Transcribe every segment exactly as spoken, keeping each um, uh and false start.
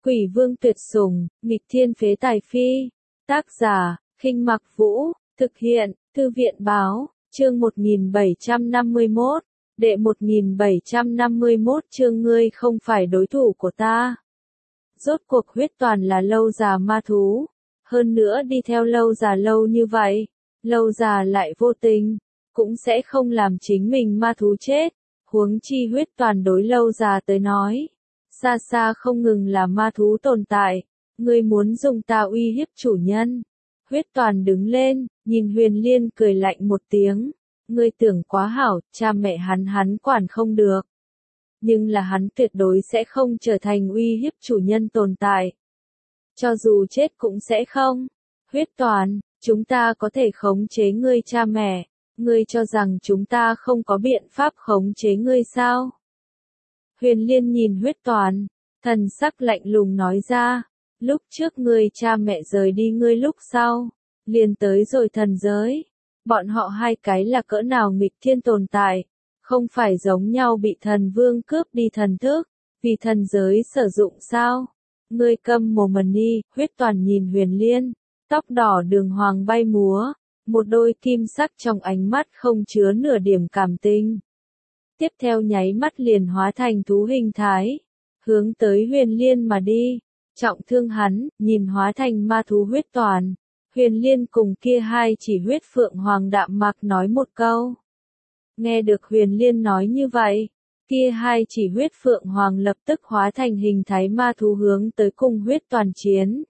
Quỷ vương tuyệt sủng, nghịch thiên phế tài phi. Tác giả, Khinh Mặc Vũ, thực hiện, Thư viện báo, chương một nghìn bảy trăm năm mươi mốt, đệ một nghìn bảy trăm năm mươi mốt chương ngươi không phải đối thủ của ta. Rốt cuộc huyết toàn là lâu già ma thú, hơn nữa đi theo lâu già lâu như vậy, lâu già lại vô tình, cũng sẽ không làm chính mình ma thú chết, huống chi huyết toàn đối lâu già tới nói. Xa xa không ngừng là ma thú tồn tại, ngươi muốn dùng ta uy hiếp chủ nhân. Huyết toàn đứng lên, nhìn Huyền Liên cười lạnh một tiếng, ngươi tưởng quá hảo, cha mẹ hắn hắn quản không được. Nhưng là hắn tuyệt đối sẽ không trở thành uy hiếp chủ nhân tồn tại. Cho dù chết cũng sẽ không. Huyết toàn, chúng ta có thể khống chế ngươi cha mẹ, ngươi cho rằng chúng ta không có biện pháp khống chế ngươi sao? Huyền Liên nhìn huyết toàn, thần sắc lạnh lùng nói ra, lúc trước ngươi cha mẹ rời đi ngươi lúc sau, liền tới rồi thần giới. Bọn họ hai cái là cỡ nào nghịch thiên tồn tại, không phải giống nhau bị thần vương cướp đi thần thức, vì thần giới sử dụng sao? Ngươi câm mồm mần đi, huyết toàn nhìn Huyền Liên, tóc đỏ đường hoàng bay múa, một đôi kim sắc trong ánh mắt không chứa nửa điểm cảm tình. Tiếp theo nháy mắt liền hóa thành thú hình thái, hướng tới Huyền Liên mà đi, trọng thương hắn, nhìn hóa thành ma thú huyết toàn. Huyền Liên cùng kia hai chỉ huyết phượng hoàng đạm mạc nói một câu. Nghe được Huyền Liên nói như vậy, kia hai chỉ huyết phượng hoàng lập tức hóa thành hình thái ma thú hướng tới cùng huyết toàn chiến.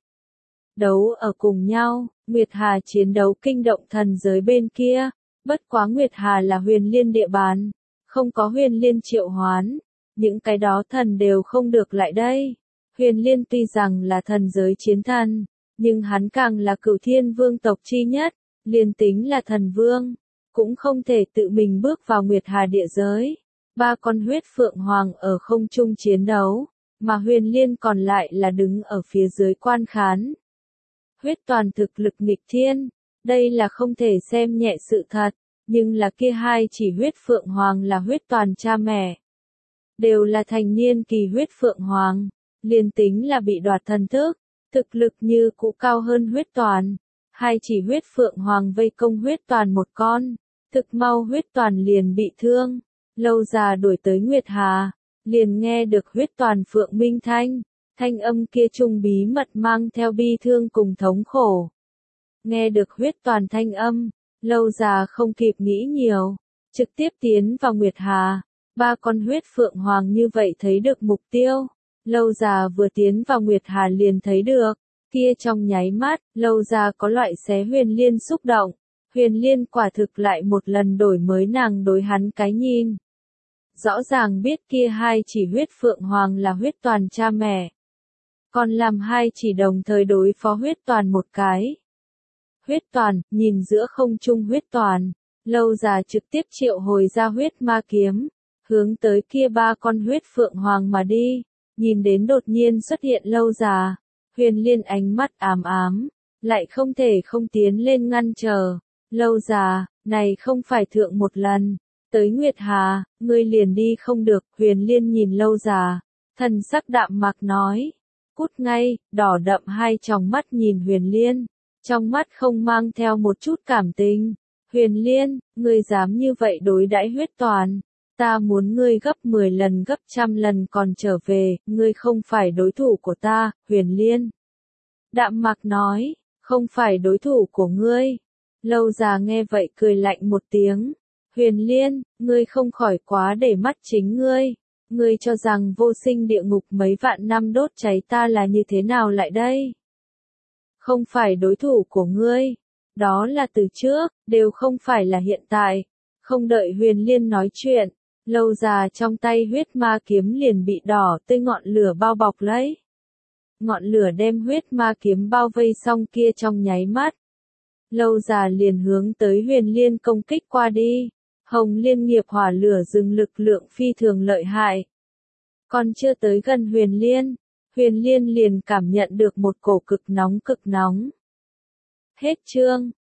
Đấu ở cùng nhau, Nguyệt Hà chiến đấu kinh động thần giới bên kia, bất quá Nguyệt Hà là Huyền Liên địa bàn, không có Huyền Liên triệu hoán, những cái đó thần đều không được lại đây. Huyền Liên tuy rằng là thần giới chiến thần, nhưng hắn càng là cửu thiên vương tộc chi nhất, liền tính là thần vương, cũng không thể tự mình bước vào Nguyệt Hà địa giới. Ba con huyết phượng hoàng ở không trung chiến đấu, mà Huyền Liên còn lại là đứng ở phía dưới quan khán. Huyết toàn thực lực nghịch thiên, đây là không thể xem nhẹ sự thật, nhưng là kia hai chỉ huyết phượng hoàng là huyết toàn cha mẹ. Đều là thành niên kỳ huyết phượng hoàng, liền tính là bị đoạt thần thức, thực lực như cũ cao hơn huyết toàn. Hai chỉ huyết phượng hoàng vây công huyết toàn một con, thực mau huyết toàn liền bị thương. Lâu già đuổi tới Nguyệt Hà, liền nghe được huyết toàn phượng minh thanh, thanh âm kia trung bí mật mang theo bi thương cùng thống khổ. Nghe được huyết toàn thanh âm, lâu già không kịp nghĩ nhiều, trực tiếp tiến vào Nguyệt Hà. Ba con huyết phượng hoàng như vậy thấy được mục tiêu, lâu già vừa tiến vào Nguyệt Hà liền thấy được, kia trong nháy mắt, lâu già có loại xé Huyền Liên xúc động. Huyền Liên quả thực lại một lần đổi mới nàng đối hắn cái nhìn. Rõ ràng biết kia hai chỉ huyết phượng hoàng là huyết toàn cha mẹ, còn làm hai chỉ đồng thời đối phó huyết toàn một cái. Huyết toàn, nhìn giữa không trung huyết toàn, lâu già trực tiếp triệu hồi ra huyết ma kiếm, hướng tới kia ba con huyết phượng hoàng mà đi. Nhìn đến đột nhiên xuất hiện lâu già, Huyền Liên ánh mắt ám ám, lại không thể không tiến lên ngăn trở. Lâu già, này không phải thượng một lần, tới Nguyệt Hà, ngươi liền đi không được. Huyền Liên nhìn lâu già, thần sắc đạm mạc nói, cút ngay. Đỏ đậm hai tròng mắt nhìn Huyền Liên, trong mắt không mang theo một chút cảm tình. Huyền Liên, ngươi dám như vậy đối đãi huyết toàn, ta muốn ngươi gấp mười lần gấp trăm lần còn trở về, ngươi không phải đối thủ của ta. Huyền Liên đạm mạc nói, không phải đối thủ của ngươi. Lâu già nghe vậy cười lạnh một tiếng. Huyền Liên, ngươi không khỏi quá để mắt chính ngươi. Ngươi cho rằng vô sinh địa ngục mấy vạn năm đốt cháy ta là như thế nào lại đây? Không phải đối thủ của ngươi. Đó là từ trước, đều không phải là hiện tại. Không đợi Huyền Liên nói chuyện, lâu già trong tay huyết ma kiếm liền bị đỏ tươi ngọn lửa bao bọc lấy. Ngọn lửa đem huyết ma kiếm bao vây xong kia trong nháy mắt. Lâu già liền hướng tới Huyền Liên công kích qua đi. Hồng Liên nghiệp hỏa lửa rừng lực lượng phi thường lợi hại. Còn chưa tới gần Huyền Liên, Huyền Liên liền cảm nhận được một cổ cực nóng cực nóng. Hết chương.